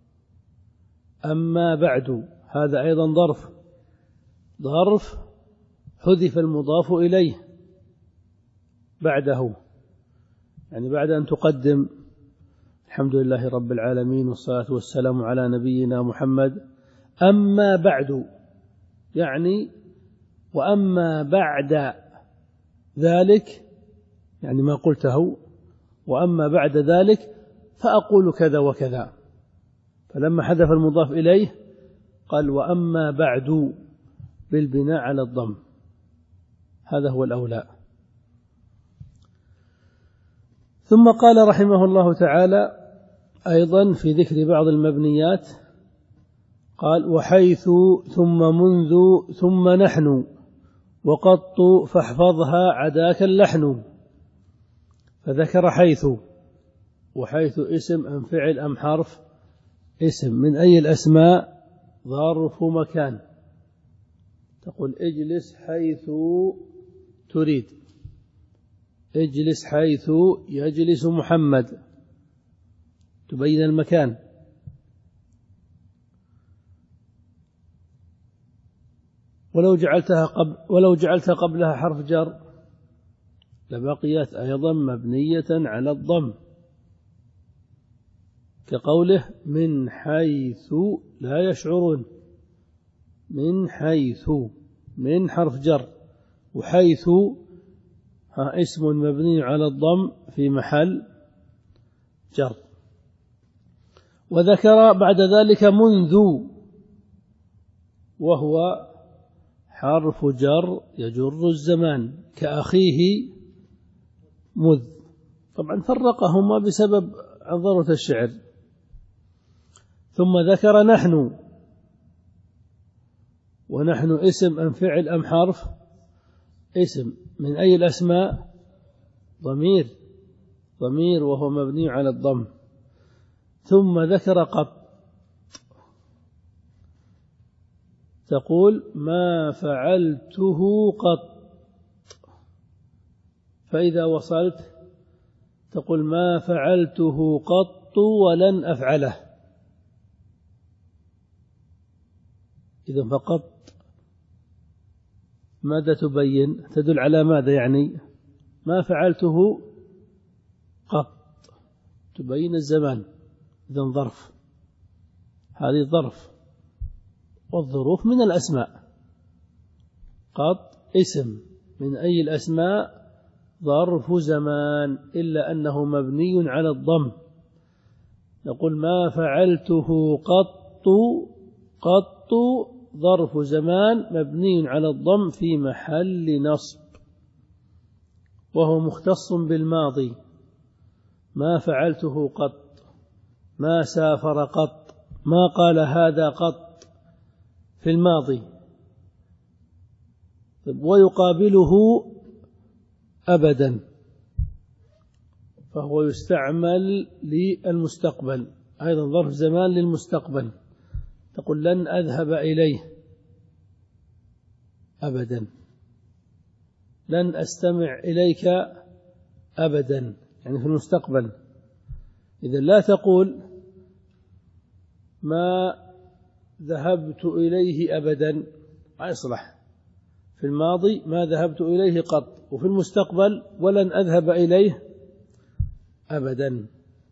أما بعد هذا أيضا ظرف ظرف حذف المضاف إليه بعده، يعني بعد أن تقدم الحمد لله رب العالمين والصلاة والسلام على نبينا محمد، أما بعد يعني وأما بعد ذلك، يعني ما قلته، وأما بعد ذلك فأقول كذا وكذا. فلما حذف المضاف إليه قال وأما بعد بالبناء على الضم، هذا هو الأولى. ثم قال رحمه الله تعالى أيضا في ذكر بعض المبنيات، قال وحيث ثم منذ ثم نحن وقط فاحفظها عداك اللحن. فذكر حيث، وحيث اسم أم فعل أم حرف؟ اسم. من أي الأسماء؟ ظرف مكان. تقول اجلس حيث تريد، اجلس حيث يجلس محمد، تبين المكان. ولو جعلتها قبل ولو جعلتها قبلها حرف جر لبقيت أيضا مبنية على الضم، كقوله من حيث لا يشعرون. من حيث، من حرف جر، وحيث ها اسم مبني على الضم في محل جر. وذكر بعد ذلك منذ، وهو حرف جر يجر الزمان كأخيه مذ. طبعا فرقهما بسبب ضرورة الشعر. ثم ذكر نحن، ونحن اسم أم فعل أم حرف؟ اسم. من أي الأسماء؟ ضمير ضمير وهو مبني على الضم. ثم ذكر قط، تقول ما فعلته قط، فإذا وصلت تقول ما فعلته قط ولن أفعله. إذن فقط ماذا تبين؟ تدل على ماذا؟ يعني ما فعلته قط تبين الزمان، إذن ظرف. هذه ظرف، والظروف من الأسماء. قط اسم. من أي الأسماء؟ ظرف زمان، إلا أنه مبني على الضم. نقول ما فعلته قط، قط ظرف زمان مبني على الضم في محل نصب، وهو مختص بالماضي. ما فعلته قط، ما سافر قط، ما قال هذا قط في الماضي. ويقابله أبدا، فهو يستعمل للمستقبل أيضا، ظرف زمان للمستقبل. تقول لن أذهب إليه أبدا، لن أستمع إليك أبدا، يعني في المستقبل. إذا لا تقول ما ذهبت إليه أبدا، ما يصلح. في الماضي ما ذهبت إليه قط، وفي المستقبل ولن أذهب إليه أبدا.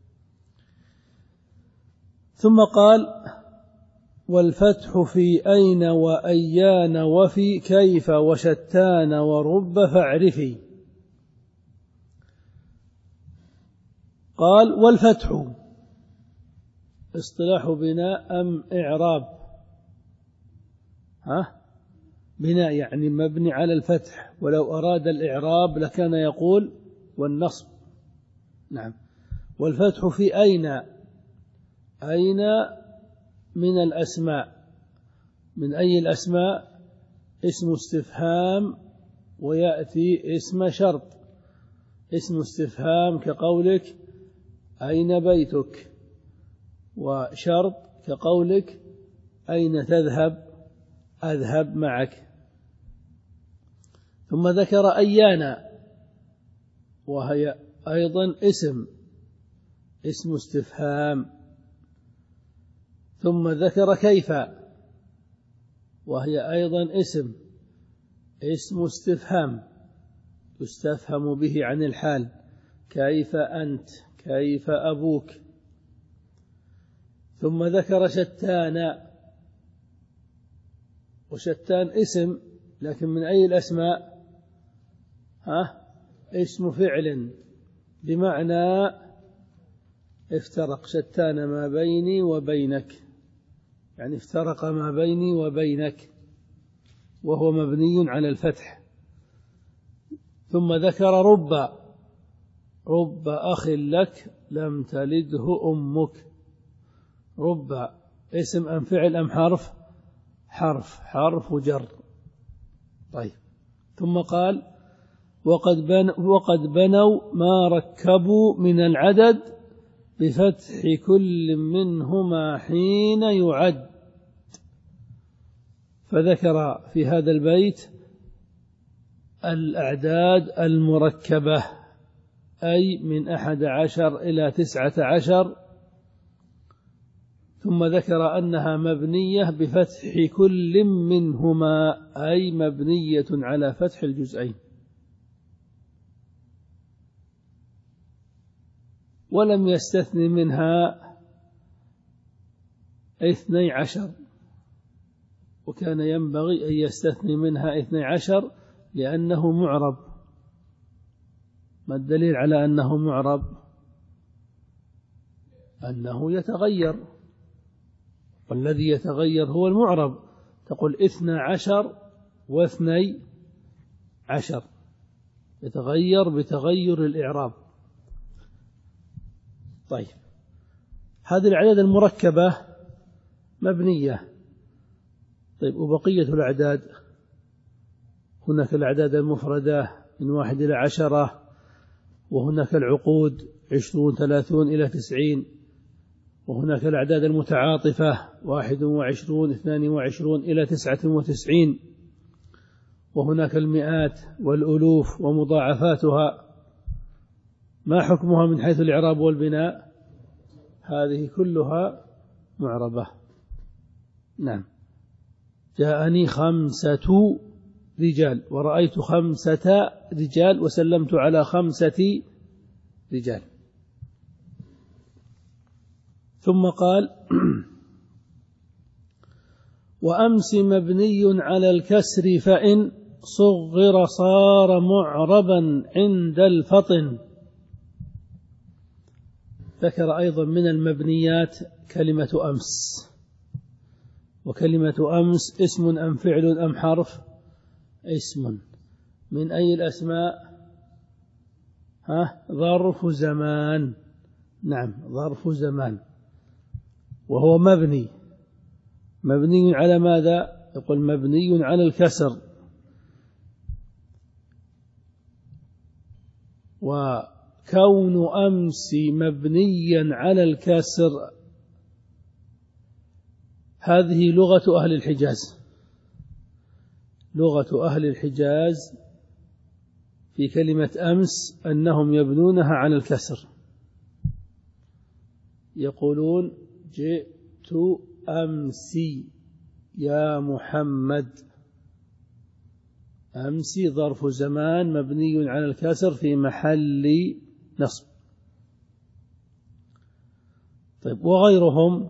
ثم قال والفتح في أين وأيان وفي كيف وشتان ورب فاعرفي. قال والفتح اصطلاح بناء أم إعراب؟ ها بناء يعني مبني على الفتح، ولو أراد الإعراب لكان يقول والنصب. نعم. والفتح في أين، أين من الأسماء. من أي الأسماء؟ اسم استفهام ويأتي اسم شرط. اسم استفهام كقولك أين بيتك، وشرط كقولك أين تذهب أذهب معك. ثم ذكر أيانا وهي أيضا اسم اسم استفهام. ثم ذكر كيف وهي أيضا اسم اسم استفهام يستفهم به عن الحال. كيف أنت؟ كيف أبوك؟ ثم ذكر شتان، وشتان اسم لكن من أي الأسماء؟ ها؟ اسم فعل بمعنى افترق. شتان ما بيني وبينك، يعني افترق ما بيني وبينك، وهو مبني على الفتح. ثم ذكر رب رب أخ لك لم تلده أمك. رب اسم أم فعل أم حرف؟ حرف حرف جر. طيب. ثم قال وقد, بن وقد بنوا ما ركبوا من العدد بفتح كل منهما حين يعد. فذكر في هذا البيت الأعداد المركبة، أي من أحد عشر إلى تسعة عشر. ثم ذكر أنها مبنية بفتح كل منهما، أي مبنية على فتح الجزئين. ولم يستثن منها اثني عشر، وكان ينبغي أن يستثني منها اثني عشر لأنه معرب. ما الدليل على أنه معرب؟ أنه يتغير، والذي يتغير هو المعرب. تقول اثنى عشر واثني عشر، يتغير بتغير الإعراب. طيب، هذه الأعداد المركبة مبنية. طيب، وبقية الأعداد؟ هناك الأعداد المفردة من واحد إلى عشرة، وهناك العقود عشرون ثلاثون إلى تسعين، وهناك الأعداد المتعاطفة واحد وعشرون اثنان وعشرون إلى تسعة وتسعين، وهناك المئات والألوف ومضاعفاتها. ما حكمها من حيث الإعراب والبناء؟ هذه كلها معربة. نعم. جاءني خمسة رجال ورأيت خمسة رجال وسلمت على خمسة رجال. ثم قال وأمس مبني على الكسر فإن صغر صار معربا عند الفطن. ذكر أيضا من المبنيات كلمة أمس. وكلمة أمس اسم أم فعل أم حرف؟ اسم. من أي الأسماء؟ ها؟ ظرف زمان. نعم، ظرف زمان، وهو مبني. مبني على ماذا؟ يقول مبني على الكسر. وكون أمس مبنيا على الكسر هذه لغة أهل الحجاز. لغة أهل الحجاز في كلمة أمس أنهم يبنونها على الكسر. يقولون جئت أمسي يا محمد. أمسي ظرف زمان مبني على الكسر في محل نصب. طيب، وغيرهم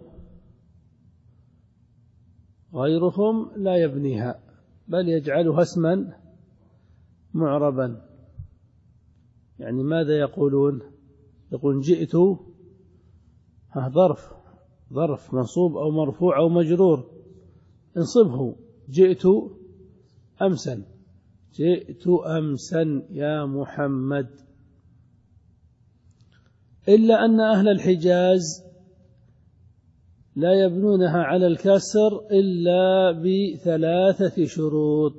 غيرهم لا يبنيها، بل يجعلها اسما معربا. يعني ماذا يقولون؟ يقول جئت ها ظرف ظرف منصوب أو مرفوع أو مجرور، انصبه. جئت أمسا جئت أمسا يا محمد. إلا أن أهل الحجاز لا يبنونها على الكسر إلا بثلاثة شروط.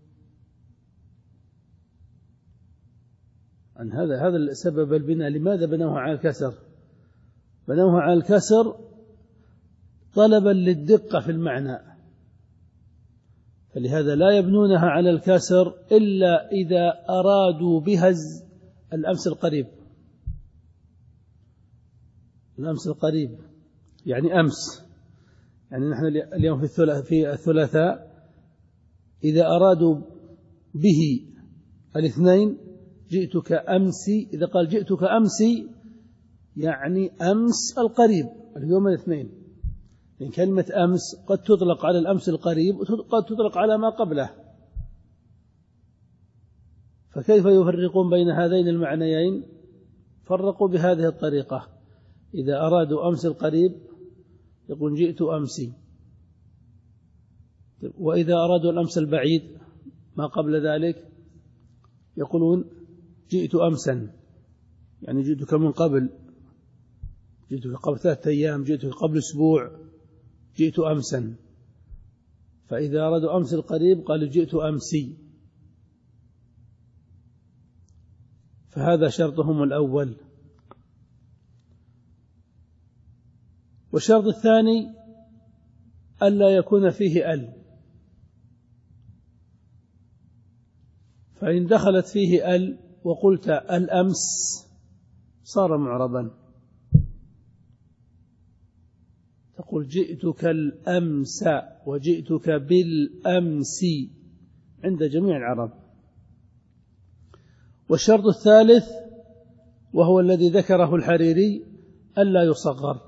عن هذا هذا السبب البناء. لماذا بنوها على الكسر؟ بنوها على الكسر طلبا للدقة في المعنى. فلهذا لا يبنونها على الكسر إلا إذا أرادوا بها الأمس القريب. الأمس القريب يعني أمس، يعني نحن اليوم في الثلاثاء، إذا أرادوا به الاثنين جئتك أمسي، إذا قال جئتك أمسي يعني أمس القريب اليوم الاثنين، لأن كلمة أمس قد تطلق على الأمس القريب وقد تطلق على ما قبله، فكيف يفرقون بين هذين المعنيين؟ فرقوا بهذه الطريقة: إذا أرادوا أمس القريب يقول جئت أمسي، وإذا أرادوا الأمس البعيد ما قبل ذلك يقولون جئت أمسا، يعني جئتك من قبل، جئتك قبل ثلاثة أيام، جئتك قبل أسبوع، جئت أمسا. فإذا أرادوا أمس القريب قالوا جئت أمسي، فهذا شرطهم الأول. والشرط الثاني ألا يكون فيه ال، فإن دخلت فيه ال وقلت الأمس صار معربا، تقول جئتك الأمس وجئتك بالأمس عند جميع العرب. والشرط الثالث وهو الذي ذكره الحريري ألا يصغر،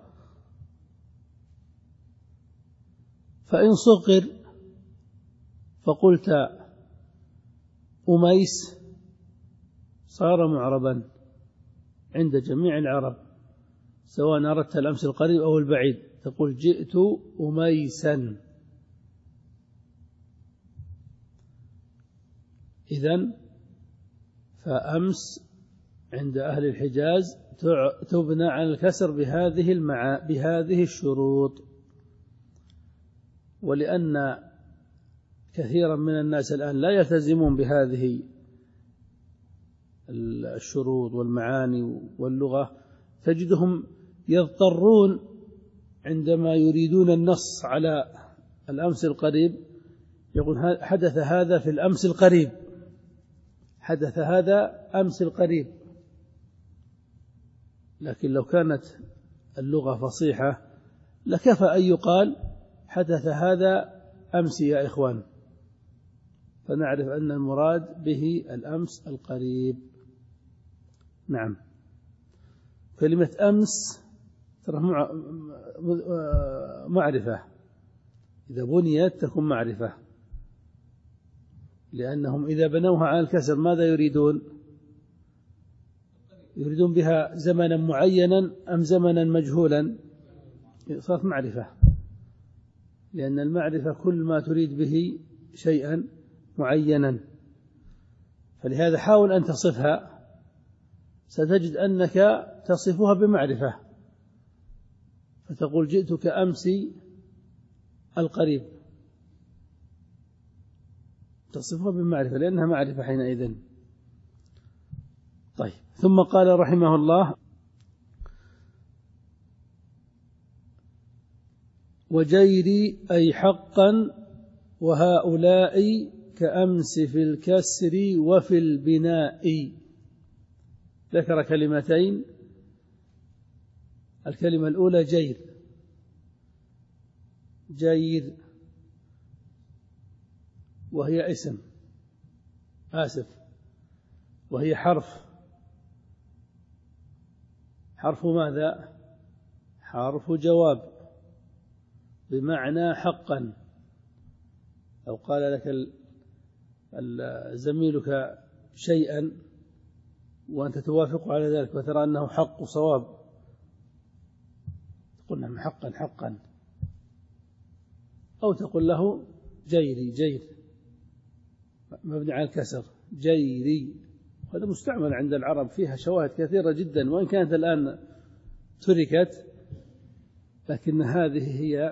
فإن صغر فقلت أميس صار معربا عند جميع العرب، سواء أردت الأمس القريب أو البعيد، تقول جئت أميسا. إذن فأمس عند أهل الحجاز تبنى على الكسر بهذه المعا بهذه الشروط. ولأن كثيرا من الناس الآن لا يلتزمون بهذه الشروط والمعاني واللغة، تجدهم يضطرون عندما يريدون النص على الأمس القريب يقول حدث هذا في الأمس القريب، حدث هذا أمس القريب. لكن لو كانت اللغة فصيحة لكفى أن يقال حدث هذا أمس يا إخوان، فنعرف أن المراد به الأمس القريب. نعم، كلمة أمس ترى معرفة، إذا بنيت تكون معرفة، لأنهم إذا بنوها على الكسر ماذا يريدون؟ يريدون بها زمنا معينا أم زمنا مجهولا؟ صارت معرفة، لأن المعرفة كل ما تريد به شيئا معينا. فلهذا حاول أن تصفها، ستجد أنك تصفها بمعرفة، فتقول جئتك أمسي القريب، تصفها بمعرفة لأنها معرفة حينئذ. طيب، ثم قال رحمه الله: وجيري أي حقا وهؤلاء كأمس في الكسر وفي البناء. ذكر كلمتين، الكلمة الأولى جير، جير وهي اسم آسف وهي حرف، حرف ماذا؟ حرف جواب، بمعنى حقا. لو قال لك زميلك شيئا وأنت توافق على ذلك وترى أنه حق صواب، تقول نعم حقا حقا، أو تقول له جيري، جير مبني على الكسر، جيري. هذا مستعمل عند العرب، فيها شواهد كثيرة جدا، وإن كانت الآن تركت، لكن هذه هي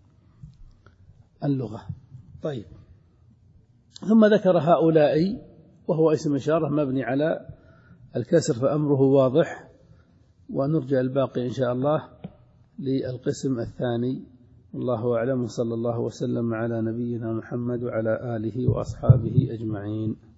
اللغة. طيب، ثم ذكر هؤلاء وهو اسم إشارة مبني على الكسر، فأمره واضح، ونرجع الباقي إن شاء الله للقسم الثاني الله أعلم، صلى الله وسلم على نبينا محمد وعلى آله وأصحابه أجمعين.